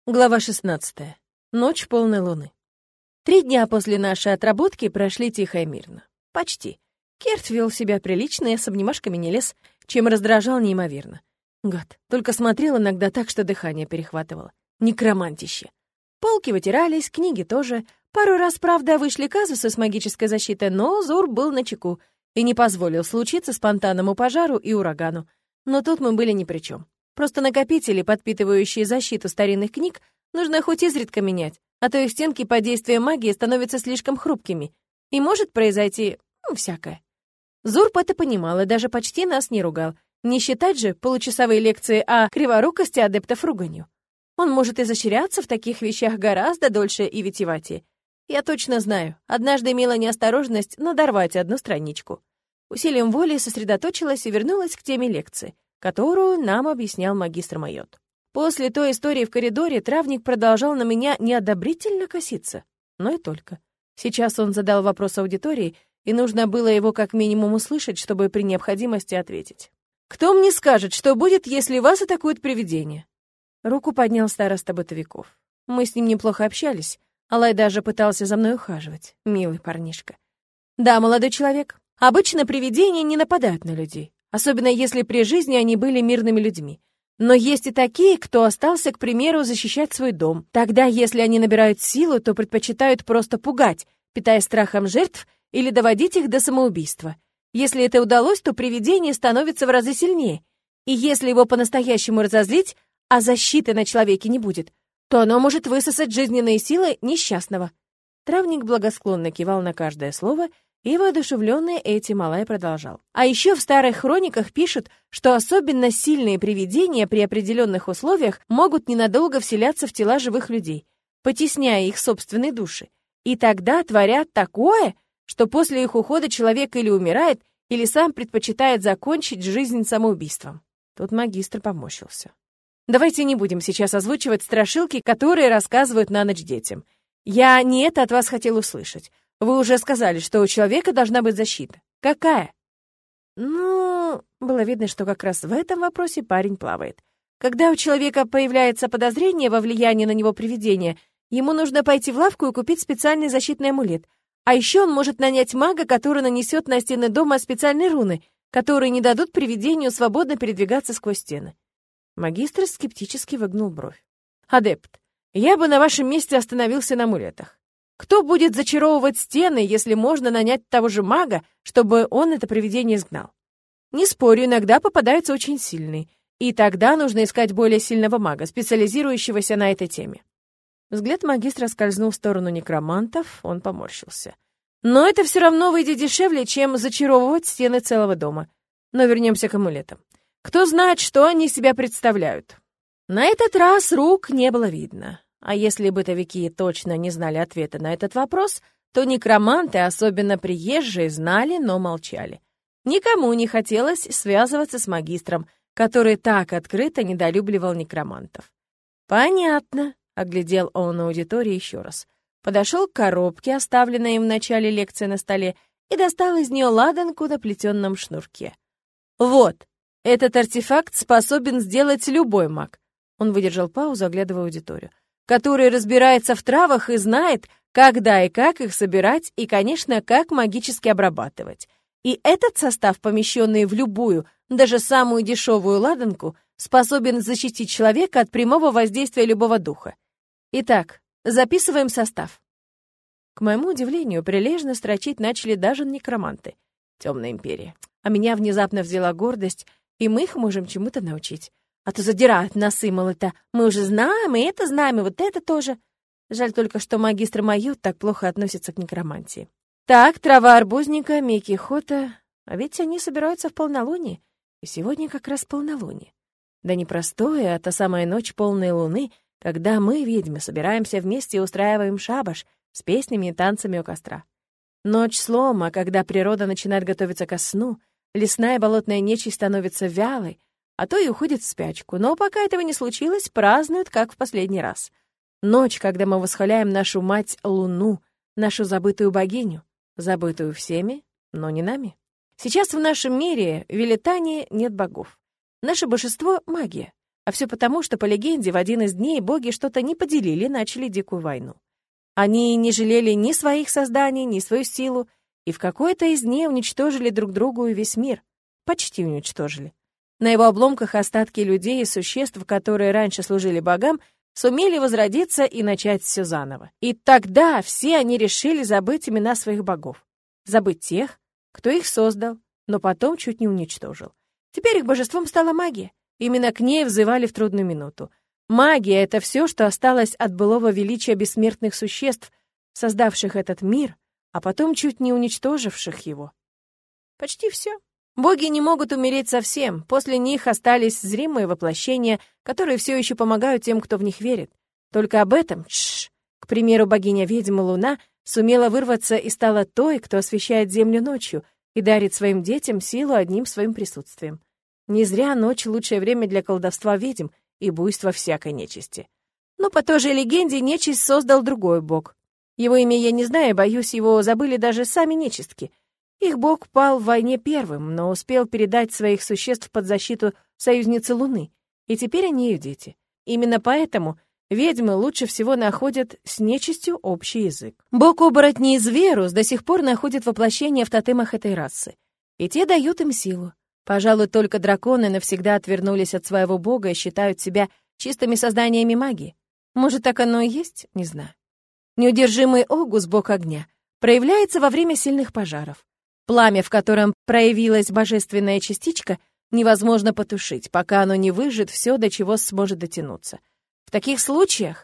Глава 16. Ночь полной луны. 3 дня после нашей отработки прошли тихо и мирно. Почти. Керт вел себя прилично и с обнимашками не лез, чем раздражал неимоверно. Гад, только смотрел иногда так, что дыхание перехватывало. Некромантище. Полки вытирались, книги тоже. Пару раз, правда, вышли казусы с магической защитой, но Зур был начеку и не позволил случиться спонтанному пожару и урагану. Но тут мы были ни при чем. Просто накопители, подпитывающие защиту старинных книг, нужно хоть изредка менять, а то их стенки под действием магии становятся слишком хрупкими. И может произойти, всякое. Зурб это понимал и даже почти нас не ругал. Не считать же получасовые лекции о криворукости адептов руганью. Он может изощряться в таких вещах гораздо дольше и витиеватее. Я точно знаю, однажды имела неосторожность надорвать одну страничку. Усилием воли сосредоточилась и вернулась к теме лекции, которую нам объяснял магистр Майот. После той истории в коридоре травник продолжал на меня неодобрительно коситься. Но и только. Сейчас он задал вопрос аудитории, и нужно было его как минимум услышать, чтобы при необходимости ответить. «Кто мне скажет, что будет, если вас атакует привидение?» Руку поднял староста бытовиков. Мы с ним неплохо общались. Алай даже пытался за мной ухаживать. Милый парнишка. «Да, молодой человек. Обычно привидения не нападают на людей. Особенно если при жизни они были мирными людьми. Но есть и такие, кто остался, к примеру, защищать свой дом. Тогда, если они набирают силу, то предпочитают просто пугать, питая страхом жертв или доводить их до самоубийства. Если это удалось, то привидение становится в разы сильнее. И если его по-настоящему разозлить, а защиты на человеке не будет, то оно может высосать жизненные силы несчастного. Травник благосклонно кивал на каждое слово, и воодушевленный этим Алай продолжал. А еще в старых хрониках пишут, что особенно сильные привидения при определенных условиях могут ненадолго вселяться в тела живых людей, потесняя их собственные души. И тогда творят такое, что после их ухода человек или умирает, или сам предпочитает закончить жизнь самоубийством. Тут магистр поморщился. Давайте не будем сейчас озвучивать страшилки, которые рассказывают на ночь детям. Я не это от вас хотел услышать. Вы уже сказали, что у человека должна быть защита. Какая? Ну, было видно, что как раз в этом вопросе парень плавает. Когда у человека появляется подозрение во влиянии на него привидения, ему нужно пойти в лавку и купить специальный защитный амулет. А еще он может нанять мага, который нанесет на стены дома специальные руны, которые не дадут привидению свободно передвигаться сквозь стены. Магистр скептически выгнул бровь. Адепт, я бы на вашем месте остановился на амулетах. Кто будет зачаровывать стены, если можно нанять того же мага, чтобы он это привидение изгнал? Не спорю, иногда попадаются очень сильные, и тогда нужно искать более сильного мага, специализирующегося на этой теме. Взгляд магистра скользнул в сторону некромантов, он поморщился. Но это все равно выйдет дешевле, чем зачаровывать стены целого дома. Но вернемся к амулетам. Кто знает, что они из себя представляют? На этот раз рук не было видно. А если бытовики точно не знали ответа на этот вопрос, то некроманты, особенно приезжие, знали, но молчали. Никому не хотелось связываться с магистром, который так открыто недолюбливал некромантов. «Понятно», — оглядел он аудиторию еще раз. Подошел к коробке, оставленной им в начале лекции на столе, и достал из нее ладанку на плетенном шнурке. «Вот, этот артефакт способен сделать любой маг». Он выдержал паузу, оглядывая аудиторию. «Который разбирается в травах и знает, когда и как их собирать, и, конечно, как магически обрабатывать. И этот состав, помещенный в любую, даже самую дешевую ладанку, способен защитить человека от прямого воздействия любого духа. Итак, записываем состав». К моему удивлению, прилежно строчить начали даже некроманты. Темная империя. А меня внезапно взяла гордость, и мы их можем чему-то научить. А то задирают носы, мол, это мы уже знаем, и это знаем, и вот это тоже. Жаль только, что магистр Майот так плохо относится к некромантии. Так, трава арбузника, Микки Хота. А ведь они собираются в полнолуние. И сегодня как раз полнолуние. Да не простое, а та самая ночь полной луны, когда мы, ведьмы, собираемся вместе и устраиваем шабаш с песнями и танцами у костра. Ночь слома, когда природа начинает готовиться ко сну, лесная болотная нечисть становится вялой, а то и уходит в спячку. Но пока этого не случилось, празднуют, как в последний раз. Ночь, когда мы восхваляем нашу мать Луну, нашу забытую богиню, забытую всеми, но не нами. Сейчас в нашем мире, в Велитане, нет богов. Наше божество — магия. А все потому, что, по легенде, в один из дней боги что-то не поделили и начали дикую войну. Они не жалели ни своих созданий, ни свою силу, и в какой-то из дней уничтожили друг другу и весь мир. Почти уничтожили. На его обломках остатки людей и существ, которые раньше служили богам, сумели возродиться и начать все заново. И тогда все они решили забыть имена своих богов. Забыть тех, кто их создал, но потом чуть не уничтожил. Теперь их божеством стала магия. Именно к ней взывали в трудную минуту. Магия — это все, что осталось от былого величия бессмертных существ, создавших этот мир, а потом чуть не уничтоживших его. Почти все. Боги не могут умереть совсем, после них остались зримые воплощения, которые все еще помогают тем, кто в них верит. Только об этом, к примеру, богиня-ведьма Луна сумела вырваться и стала той, кто освещает землю ночью и дарит своим детям силу одним своим присутствием. Не зря ночь — лучшее время для колдовства ведьм и буйства всякой нечисти. Но по той же легенде нечисть создал другой бог. Его имя я не знаю, боюсь, его забыли даже сами нечистки. Их бог пал в войне первым, но успел передать своих существ под защиту союзницы Луны, и теперь они ее дети. Именно поэтому ведьмы лучше всего находят с нечистью общий язык. Бог-оборотней Зверус до сих пор находит воплощение в тотемах этой расы, и те дают им силу. Пожалуй, только драконы навсегда отвернулись от своего бога и считают себя чистыми созданиями магии. Может, так оно и есть? Не знаю. Неудержимый Огус, бог огня, проявляется во время сильных пожаров. Пламя, в котором проявилась божественная частичка, невозможно потушить, пока оно не выжжет все, до чего сможет дотянуться. В таких случаях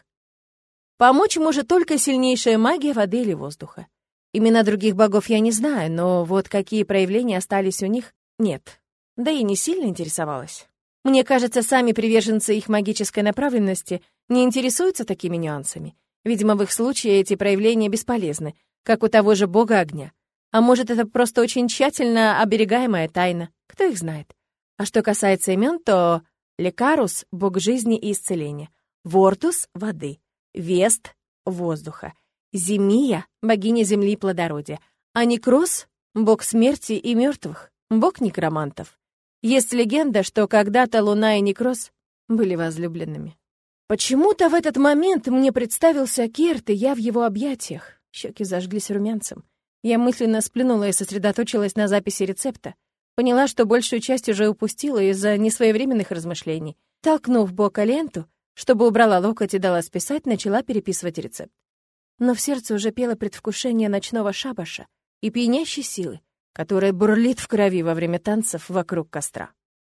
помочь может только сильнейшая магия воды или воздуха. Имена других богов я не знаю, но вот какие проявления остались у них, нет. Да и не сильно интересовалась. Мне кажется, сами приверженцы их магической направленности не интересуются такими нюансами. Видимо, в их случае эти проявления бесполезны, как у того же бога огня. А может, это просто очень тщательно оберегаемая тайна, кто их знает. А что касается имен, то Лекарус — бог жизни и исцеления, Вортус — воды, Вест — воздуха, Земия — богиня земли и плодородия, а Некрос — бог смерти и мертвых, бог некромантов. Есть легенда, что когда-то Луна и Некрос были возлюбленными. Почему-то в этот момент мне представился Керт, и я в его объятиях. Щеки зажглись румянцем. Я мысленно сплюнула и сосредоточилась на записи рецепта. Поняла, что большую часть уже упустила из-за несвоевременных размышлений. Толкнув бока ленту, чтобы убрала локоть и дала списать, начала переписывать рецепт. Но в сердце уже пело предвкушение ночного шабаша и пьянящей силы, которая бурлит в крови во время танцев вокруг костра.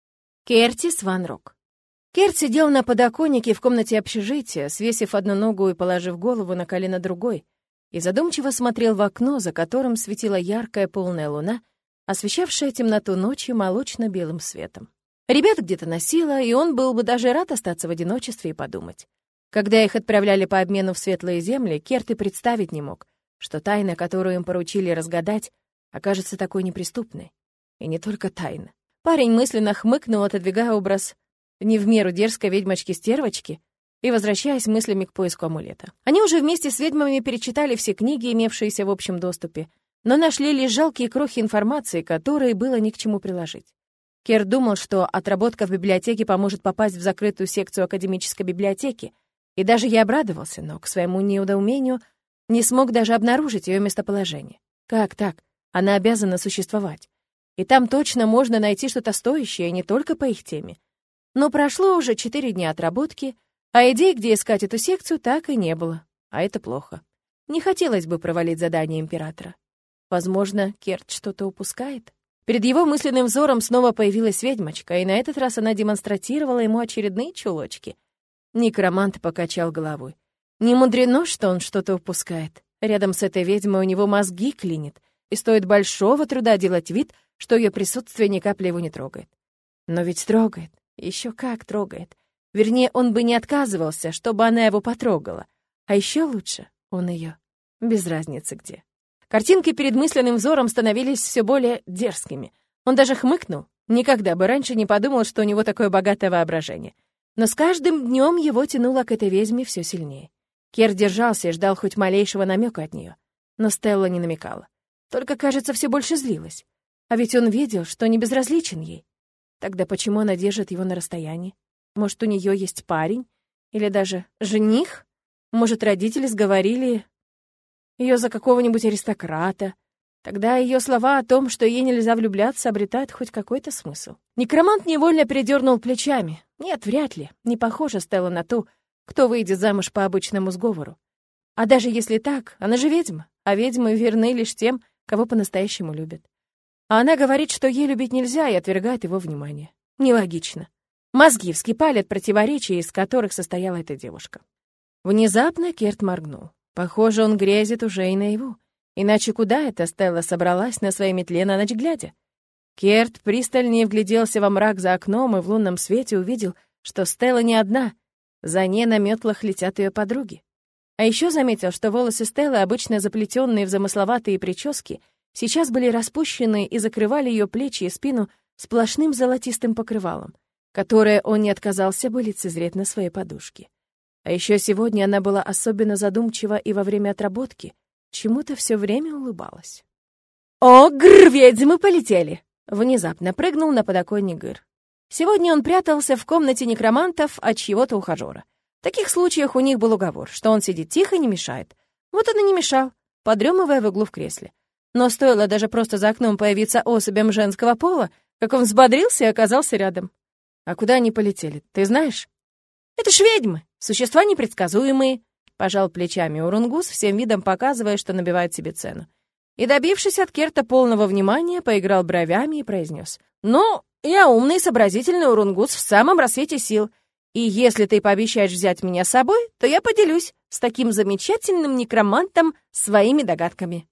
Кертис Ван Рок. Керт сидел на подоконнике в комнате общежития, свесив одну ногу и положив голову на колено другой, и задумчиво смотрел в окно, за которым светила яркая полная луна, освещавшая темноту ночи молочно-белым светом. Ребят где-то носило, и он был бы даже рад остаться в одиночестве и подумать. Когда их отправляли по обмену в светлые земли, Керт и представить не мог, что тайна, которую им поручили разгадать, окажется такой неприступной. И не только тайна. Парень мысленно хмыкнул, отодвигая образ не в меру дерзкой ведьмочки-стервочки и возвращаясь мыслями к поиску амулета. Они уже вместе с ведьмами перечитали все книги, имевшиеся в общем доступе, но нашли лишь жалкие крохи информации, которые было ни к чему приложить. Керт думал, что отработка в библиотеке поможет попасть в закрытую секцию академической библиотеки, и даже я обрадовался, но к своему недоумению не смог даже обнаружить ее местоположение. Как так? Она обязана существовать. И там точно можно найти что-то стоящее, не только по их теме. Но прошло уже 4 дня отработки, а идей, где искать эту секцию, так и не было. А это плохо. Не хотелось бы провалить задание императора. Возможно, Керт что-то упускает. Перед его мысленным взором снова появилась ведьмочка, и на этот раз она демонстрировала ему очередные чулочки. Некромант покачал головой. Не мудрено, что он что-то упускает. Рядом с этой ведьмой у него мозги клинит, и стоит большого труда делать вид, что ее присутствие ни капли его не трогает. Но ведь трогает. Еще как трогает. Вернее, он бы не отказывался, чтобы она его потрогала. А еще лучше он ее. Без разницы где. Картинки перед мысленным взором становились все более дерзкими. Он даже хмыкнул. Никогда бы раньше не подумал, что у него такое богатое воображение. Но с каждым днем его тянуло к этой ведьме все сильнее. Керт держался и ждал хоть малейшего намека от нее. Но Стелла не намекала. Только, кажется, все больше злилась. А ведь он видел, что не безразличен ей. Тогда почему она держит его на расстоянии? Может, у нее есть парень? Или даже жених? Может, родители сговорили ее за какого-нибудь аристократа? Тогда ее слова о том, что ей нельзя влюбляться, обретают хоть какой-то смысл. Некромант невольно передернул плечами. Нет, вряд ли. Не похожа Стелла на ту, кто выйдет замуж по обычному сговору. А даже если так, она же ведьма, а ведьмы верны лишь тем, кого по-настоящему любят. А она говорит, что ей любить нельзя, и отвергает его внимание. Нелогично. Мозги вскипали от противоречий, из которых состояла эта девушка. Внезапно Керт моргнул. Похоже, он грезит уже и наяву. Иначе куда эта Стелла собралась на своей метле на ночь глядя? Керт пристальнее вгляделся во мрак за окном и в лунном свете увидел, что Стелла не одна. За ней на метлах летят ее подруги. А еще заметил, что волосы Стеллы, обычно заплетенные в замысловатые прически, сейчас были распущены и закрывали ее плечи и спину сплошным золотистым покрывалом, которое он не отказался бы лицезреть на своей подушке. А еще сегодня она была особенно задумчива и во время отработки, чему-то все время улыбалась. «О, гррр, ведьмы полетели!» Внезапно прыгнул на подоконник Гыр. Сегодня он прятался в комнате некромантов от чьего-то ухажера. В таких случаях у них был уговор, что он сидит тихо и не мешает. Вот он и не мешал, подремывая в углу в кресле. Но стоило даже просто за окном появиться особям женского пола, как он взбодрился и оказался рядом. «А куда они полетели, ты знаешь?» «Это ж ведьмы, существа непредсказуемые», — пожал плечами Урунгус, всем видом показывая, что набивает себе цену. И, добившись от Керта полного внимания, поиграл бровями и произнес: «Ну, я умный и сообразительный Урунгус в самом рассвете сил, и если ты пообещаешь взять меня с собой, то я поделюсь с таким замечательным некромантом своими догадками».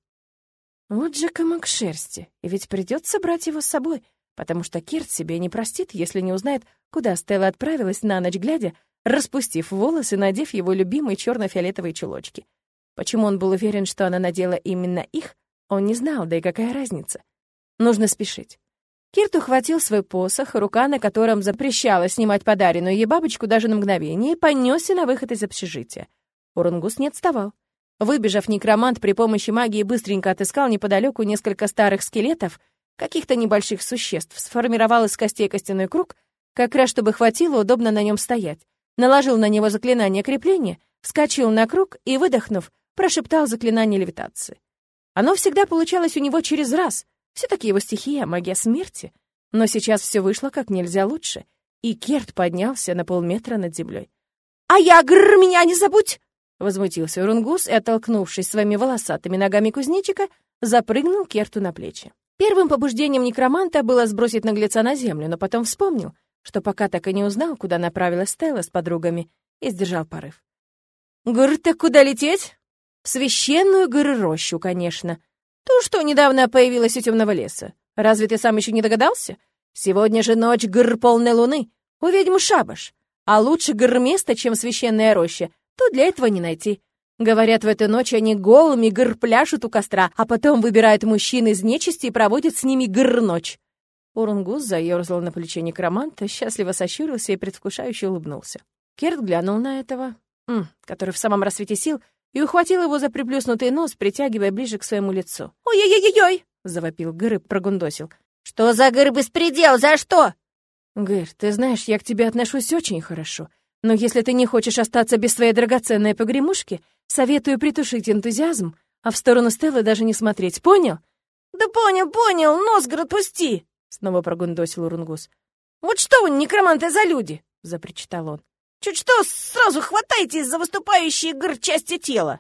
Вот же комок шерсти, и ведь придется брать его с собой, потому что Керт себе не простит, если не узнает, куда Стелла отправилась на ночь глядя, распустив волосы, надев его любимые черно-фиолетовые чулочки. Почему он был уверен, что она надела именно их, он не знал, да и какая разница. Нужно спешить. Керт ухватил свой посох, рука на котором запрещала снимать подаренную ей бабочку даже на мгновение, и понесся на выход из общежития. Урунгус не отставал. Выбежав, некромант при помощи магии быстренько отыскал неподалеку несколько старых скелетов, каких-то небольших существ, сформировал из костей костяной круг, как раз чтобы хватило удобно на нем стоять, наложил на него заклинание крепления, вскочил на круг и, выдохнув, прошептал заклинание левитации. Оно всегда получалось у него через раз. Все-таки его стихия — магия смерти. Но сейчас все вышло как нельзя лучше, и Керт поднялся на полметра над землей. «А я, гррр, меня не забудь!» — возмутился Урунгус и, оттолкнувшись своими волосатыми ногами кузнечика, запрыгнул Керту на плечи. Первым побуждением некроманта было сбросить наглеца на землю, но потом вспомнил, что пока так и не узнал, куда направилась Стелла с подругами, и сдержал порыв. «Гррр, так куда лететь?» «В священную грррощу, конечно. Ту, что недавно появилась у темного леса. Разве ты сам еще не догадался? Сегодня же ночь гррр полной луны. У ведьмы шабаш. А лучше гррр место, чем священная роща, то для этого не найти. Говорят, в эту ночь они голыми гррр пляшут у костра, а потом выбирают мужчин из нечисти и проводят с ними гррр-ночь». Урунгус заерзал на плече некроманта, счастливо сощурился и предвкушающе улыбнулся. Керт глянул на этого, который в самом рассвете сил, и ухватил его за приплюснутый нос, притягивая ближе к своему лицу. «Ой-ой-ой-ой!» — завопил Гыр и прогундосил. «Что за Гыр-беспредел? За что?» «Гыр, ты знаешь, я к тебе отношусь очень хорошо, но если ты не хочешь остаться без своей драгоценной погремушки, советую притушить энтузиазм, а в сторону Стеллы даже не смотреть, понял?» «Да понял, Носгород пусти!» — снова прогундосил Урунгус. «Вот что вы, некроманты, за люди!» — запричитал он. «Чуть что, сразу хватайтесь за выступающие части тела!»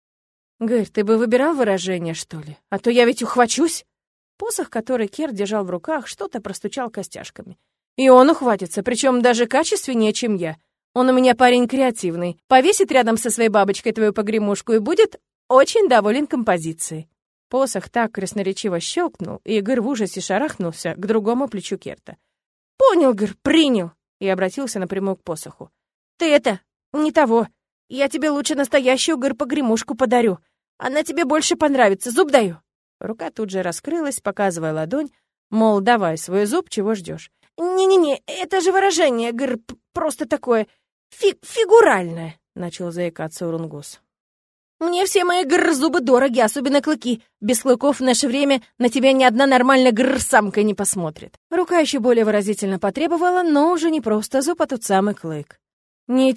«Гэр, ты бы выбирал выражение, что ли? А то я ведь ухвачусь!» Посох, который Керт держал в руках, что-то простучал костяшками. «И он ухватится, причем даже качественнее, чем я. Он у меня парень креативный. Повесит рядом со своей бабочкой твою погремушку и будет очень доволен композицией». Посох так красноречиво щелкнул, и Гэр в ужасе шарахнулся к другому плечу Керта. «Понял, Гэр, принял!» И обратился напрямую к посоху. «Ты это, не того. Я тебе лучше настоящую гыр-погремушку подарю. Она тебе больше понравится, зуб даю». Рука тут же раскрылась, показывая ладонь, мол, давай свой зуб, чего ждешь. «Не-не-не, это же выражение, гыр, просто такое фигуральное», — начал заикаться Урунгус. Мне все мои зубы дороги, особенно клыки. Без клыков в наше время на тебя ни одна нормальная самка не посмотрит». Рука еще более выразительно потребовала, но уже не просто зуб, а тот самый клык. Не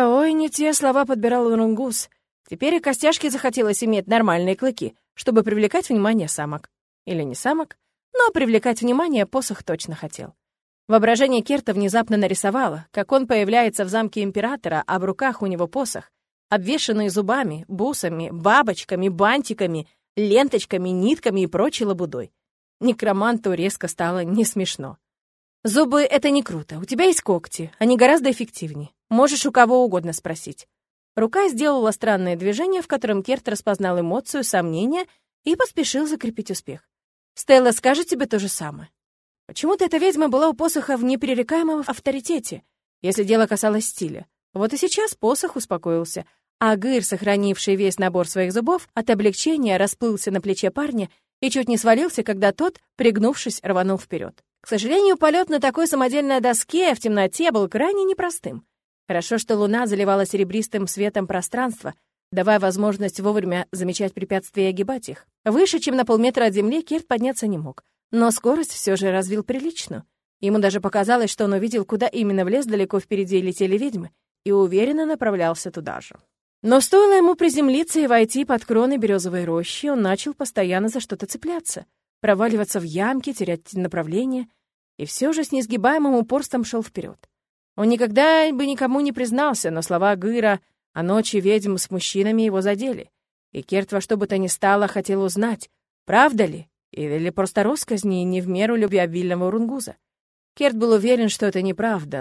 те слова подбирал Урунгус. Теперь и Костяшке захотелось иметь нормальные клыки, чтобы привлекать внимание самок. Или не самок, но привлекать внимание посох точно хотел. Воображение Керта внезапно нарисовало, как он появляется в замке императора, а в руках у него посох, обвешанный зубами, бусами, бабочками, бантиками, ленточками, нитками и прочей лабудой. Некроманту резко стало не смешно. «Зубы — это не круто. У тебя есть когти. Они гораздо эффективнее. Можешь у кого угодно спросить». Рука сделала странное движение, в котором Керт распознал эмоцию, сомнения и поспешил закрепить успех. «Стелла скажет тебе то же самое». Почему-то эта ведьма была у посоха в непререкаемом авторитете, если дело касалось стиля. Вот и сейчас посох успокоился, а Гыр, сохранивший весь набор своих зубов, от облегчения расплылся на плече парня и чуть не свалился, когда тот, пригнувшись, рванул вперед. К сожалению, полет на такой самодельной доске в темноте был крайне непростым. Хорошо, что луна заливала серебристым светом пространство, давая возможность вовремя замечать препятствия и огибать их. Выше, чем на полметра от земли, Керт подняться не мог, но скорость все же развил приличную. Ему даже показалось, что он увидел, куда именно в лес далеко впереди летели ведьмы, и уверенно направлялся туда же. Но стоило ему приземлиться и войти под кроны березовой рощи, он начал постоянно за что-то цепляться, проваливаться в ямки, терять направление, и все же с несгибаемым упорством шел вперед. Он никогда бы никому не признался, но слова Гыра о ночи ведьм с мужчинами его задели, и Керт во что бы то ни стало хотел узнать, правда ли, или просто россказни не в меру любвеобильного Урунгуза. Керт был уверен, что это неправда,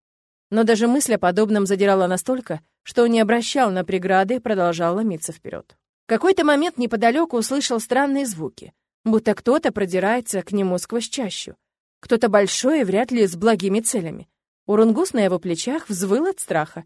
но даже мысль о подобном задирала настолько, что он не обращал на преграды и продолжал ломиться вперед. В какой-то момент неподалеку услышал странные звуки, будто кто-то продирается к нему сквозь чащу. Кто-то большой и вряд ли с благими целями. Урунгус на его плечах взвыл от страха.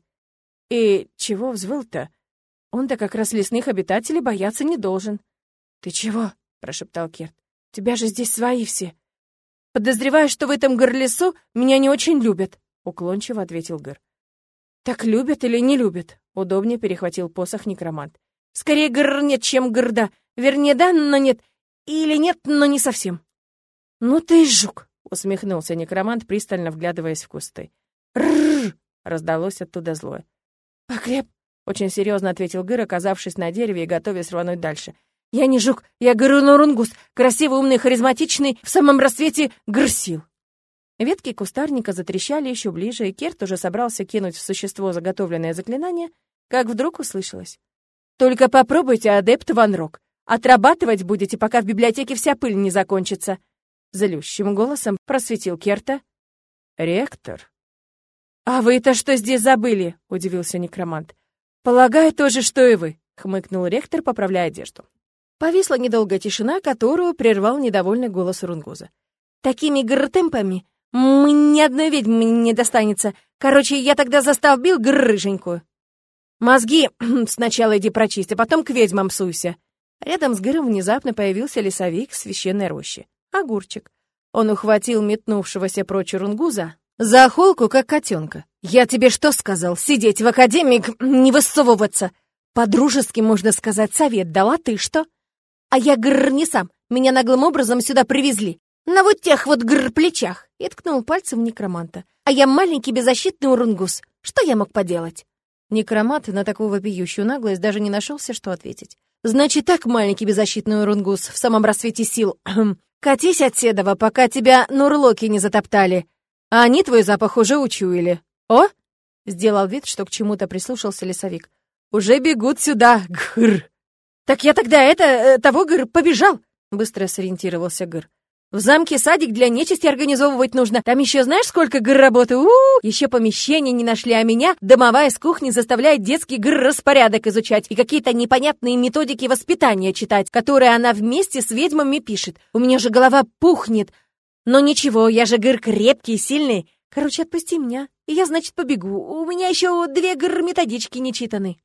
И чего взвыл-то? Он-то как раз лесных обитателей бояться не должен. «Ты чего?» — прошептал Керт. «Тебя же здесь свои все». «Подозреваю, что в этом горлесу меня не очень любят», — уклончиво ответил Гыр. «Так любят или не любят?» — удобнее перехватил посох некромант. «Скорее гр нет, чем грда. Вернее, да, но нет. Или нет, но не совсем». «Ну ты и жук!» — усмехнулся некромант, пристально вглядываясь в кусты. «Рррр!» — раздалось оттуда злое. «Покреп!» — очень серьезно ответил Гыр, оказавшись на дереве и готовясь рвануть дальше. «Я не жук, я Гыр-Урунгус, красивый, умный, харизматичный, в самом расцвете грсил». Ветки кустарника затрещали еще ближе, и Керт уже собрался кинуть в существо заготовленное заклинание, как вдруг услышалось. «Только попробуйте, адепт Ван Рок. Отрабатывать будете, пока в библиотеке вся пыль не закончится». Злющим голосом просветил Керта. «Ректор?» «А вы-то что здесь забыли?» — удивился некромант. «Полагаю, то же, что и вы», — хмыкнул ректор, поправляя одежду. Повисла недолгая тишина, которую прервал недовольный голос Урунгуза. «Такими темпами ни одной ведьмы не достанется. Короче, я тогда застолбил рыженькую. Мозги сначала иди прочисть, а потом к ведьмам суйся». Рядом с Гыром внезапно появился лесовик священной рощи. Огурчик. Он ухватил метнувшегося прочь Урунгуза за холку, как котенка. «Я тебе что сказал? Сидеть в академии, не высовываться! По-дружески, можно сказать, совет дала, ты что? А я, не сам. Меня наглым образом сюда привезли. На вот тех вот плечах!» И ткнул пальцем в некроманта. «А я маленький беззащитный Урунгус. Что я мог поделать?» Некромант на такую вопиющую наглость даже не нашелся, что ответить. «Значит так, маленький беззащитный Урунгус, в самом рассвете сил. Катись от Седова, пока тебя нурлоки не затоптали. А они твой запах уже учуяли. О!» Сделал вид, что к чему-то прислушался лесовик. «Уже бегут сюда, Гыр!» «Так я тогда того, Гыр, побежал!» Быстро сориентировался Гыр. «В замке садик для нечисти организовывать нужно. Там еще знаешь, сколько работы? Еще помещения не нашли, а меня домовая с кухни заставляет детский распорядок изучать и какие-то непонятные методики воспитания читать, которые она вместе с ведьмами пишет. У меня же голова пухнет. Но ничего, я же крепкий, сильный. Короче, отпусти меня, и я, значит, побегу. У меня еще 2 методички не читаны».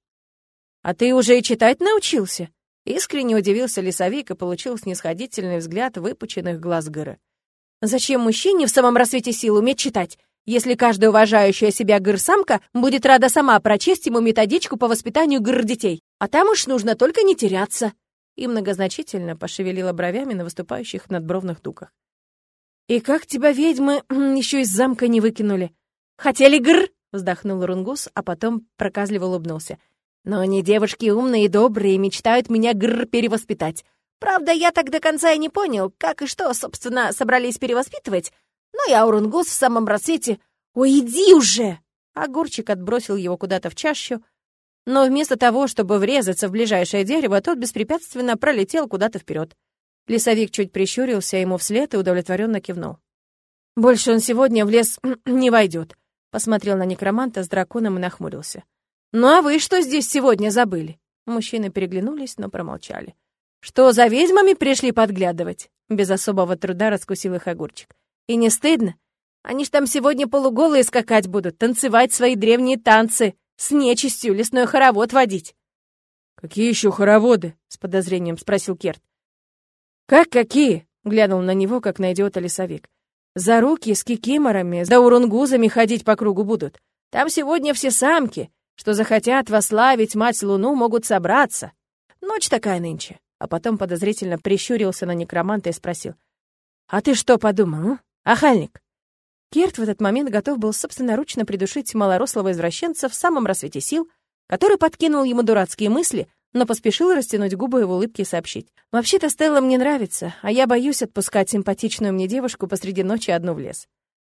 «А ты уже и читать научился?» Искренне удивился лесовик и получил снисходительный взгляд выпученных глаз Гыра. «Зачем мужчине в самом рассвете сил уметь читать, если каждая уважающая себя самка будет рада сама прочесть ему методичку по воспитанию детей? А там уж нужно только не теряться. И многозначительно пошевелила бровями на выступающих надбровных дугах. И как тебя ведьмы еще из замка не выкинули? Хотели вздохнул Рунгус, а потом проказливо улыбнулся. Но они девушки умные и добрые, мечтают меня перевоспитать. Правда, я так до конца и не понял, как и что, собственно, собрались перевоспитывать. Но я Урунгус в самом рассвете. Ой, иди уже! Огурчик отбросил его куда-то в чащу, но вместо того, чтобы врезаться в ближайшее дерево, тот беспрепятственно пролетел куда-то вперед. Лесовик чуть прищурился ему вслед и удовлетворенно кивнул. «Больше он сегодня в лес не войдет», — посмотрел на некроманта с драконом и нахмурился. «Ну а вы что здесь сегодня забыли?» Мужчины переглянулись, но промолчали. «Что, за ведьмами пришли подглядывать?» Без особого труда раскусил их Огурчик. «И не стыдно? Они ж там сегодня полуголые скакать будут, танцевать свои древние танцы, с нечистью лесной хоровод водить». «Какие еще хороводы?» — с подозрением спросил Керт. «Как какие?» — глянул на него, как на идиота лесовик. «За руки с кикиморами, за урунгузами ходить по кругу будут. Там сегодня все самки, что захотят вославить мать-луну, могут собраться. Ночь такая нынче». А потом подозрительно прищурился на некроманта и спросил. «А ты что подумал, охальник?» Керт в этот момент готов был собственноручно придушить малорослого извращенца в самом рассвете сил, который подкинул ему дурацкие мысли, но поспешил растянуть губы в улыбке и сообщить. «Вообще-то Стелла мне нравится, а я боюсь отпускать симпатичную мне девушку посреди ночи одну в лес».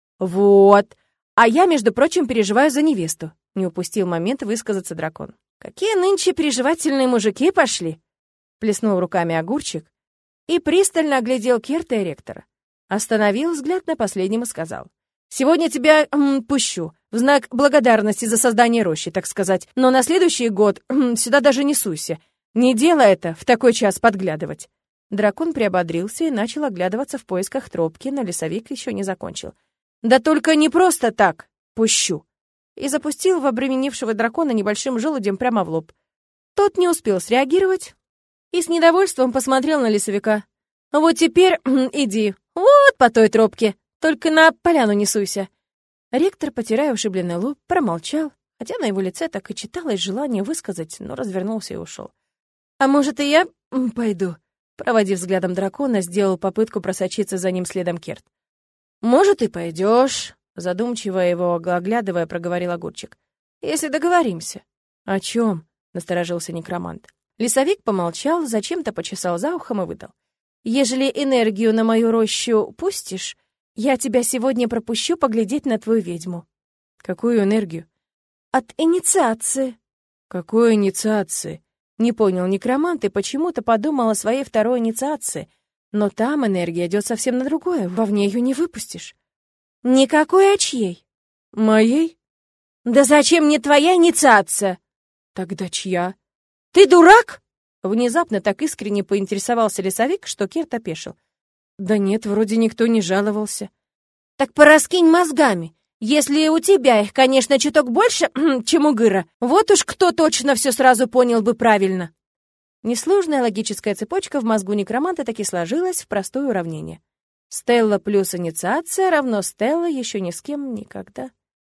«Вот! А я, между прочим, переживаю за невесту», — не упустил момент высказаться дракон. «Какие нынче переживательные мужики пошли!» Плеснул руками Огурчик и пристально оглядел Керта и ректора. Остановил взгляд на последнем и сказал. «Сегодня тебя пущу, в знак благодарности за создание рощи, так сказать, но на следующий год сюда даже не суйся. Не делай это, в такой час подглядывать». Дракон приободрился и начал оглядываться в поисках тропки, но лесовик еще не закончил. «Да только не просто так пущу!» И запустил в обременившего дракона небольшим желудем прямо в лоб. Тот не успел среагировать и с недовольством посмотрел на лесовика. «Вот теперь иди, вот по той тропке, только на поляну не суйся». Ректор, потирая ушибленный лоб, промолчал, хотя на его лице так и читалось желание высказать, но развернулся и ушел. «А может, и я пойду?» Проводив взглядом дракона, сделал попытку просочиться за ним следом Керт. «Может, и пойдешь», задумчиво его оглядывая, проговорил Огурчик. «Если договоримся». «О чем?» — насторожился некромант. Лесовик помолчал, зачем-то почесал за ухом и выдал. «Ежели энергию на мою рощу пустишь, я тебя сегодня пропущу поглядеть на твою ведьму». «Какую энергию?» «От инициации». «Какой инициации?» Не понял некромант и почему-то подумал о своей второй инициации. Но там энергия идет совсем на другое, вовне ее не выпустишь. «Никакой, а чьей?» «Моей?» «Да зачем мне твоя инициация?» «Тогда чья?» «Ты дурак?» Внезапно так искренне поинтересовался лесовик, что Керт опешил. «Да нет, вроде никто не жаловался». «Так пораскинь мозгами. Если у тебя их, конечно, чуток больше, чем у Гыра, вот уж кто точно все сразу понял бы правильно». Несложная логическая цепочка в мозгу некроманта таки сложилась в простое уравнение. Стелла плюс инициация равно Стелла еще ни с кем никогда.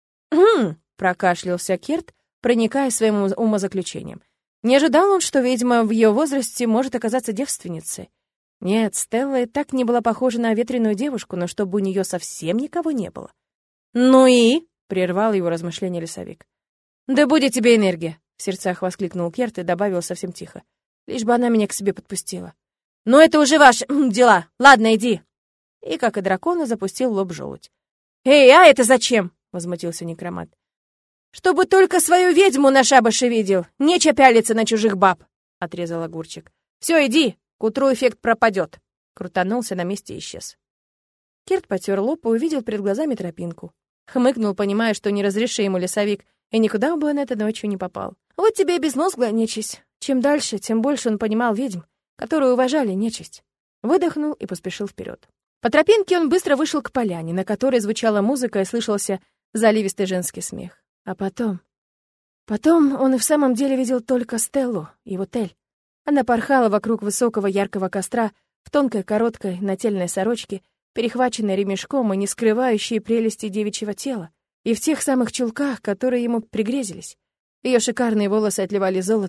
Прокашлялся Керт, проникая своим умозаключением. Не ожидал он, что ведьма в ее возрасте может оказаться девственницей. Нет, Стелла и так не была похожа на ветреную девушку, но чтобы у нее совсем никого не было. «Ну и?» — прервал его размышления лесовик. «Да будет тебе энергия!» — в сердцах воскликнул Керт и добавил совсем тихо. «Лишь бы она меня к себе подпустила». «Ну это уже ваши дела! Ладно, иди!» И, как и дракона, запустил в лоб желудь. «Эй, а это зачем?» — возмутился некромант. «Чтобы только свою ведьму на шабаше видел, нечего пялиться на чужих баб!» — отрезал Огурчик. «Все, иди, к утру эффект пропадет!» Крутанулся на месте и исчез. Керт потер лоб и увидел перед глазами тропинку. Хмыкнул, понимая, что не разреши ему лесовик, и никуда бы он этой ночью не попал. Вот тебе и безмозглая нечисть. Чем дальше, тем больше он понимал ведьм, которые уважали нечисть. Выдохнул и поспешил вперед. По тропинке он быстро вышел к поляне, на которой звучала музыка и слышался заливистый женский смех. А потом он и в самом деле видел только Стеллу, его Тель. Она порхала вокруг высокого яркого костра в тонкой короткой нательной сорочке, перехваченной ремешком и не скрывающей прелести девичьего тела, и в тех самых чулках, которые ему пригрезились. Ее шикарные волосы отливали золотом,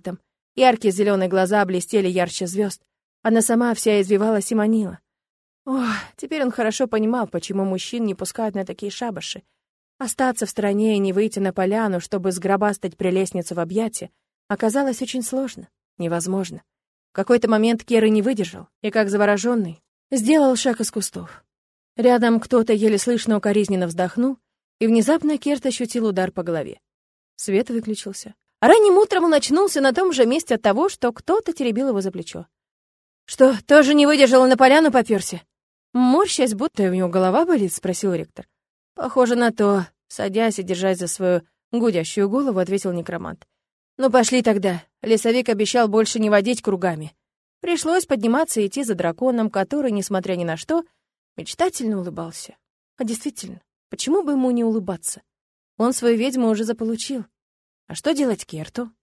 Яркие зеленые глаза блестели ярче звезд. Она сама вся извивалась и манила. Ох, теперь он хорошо понимал, почему мужчин не пускают на такие шабаши. Остаться в стороне и не выйти на поляну, чтобы сгробастать прелестницу в объятия, оказалось очень сложно, невозможно. В какой-то момент Кера не выдержал и, как завороженный, сделал шаг из кустов. Рядом кто-то еле слышно укоризненно вздохнул, и внезапно Керт ощутил удар по голове. Свет выключился. А ранним утром он очнулся на том же месте от того, что кто-то теребил его за плечо. «Что, тоже не выдержал и на поляну попёрся?» «Морщась, будто у него голова болит?» — спросил ректор. «Похоже на то», — садясь и держась за свою гудящую голову, ответил некромант. «Ну, пошли тогда. Лесовик обещал больше не водить кругами». Пришлось подниматься и идти за драконом, который, несмотря ни на что, мечтательно улыбался. А действительно, почему бы ему не улыбаться? Он свою ведьму уже заполучил. А что делать Керту?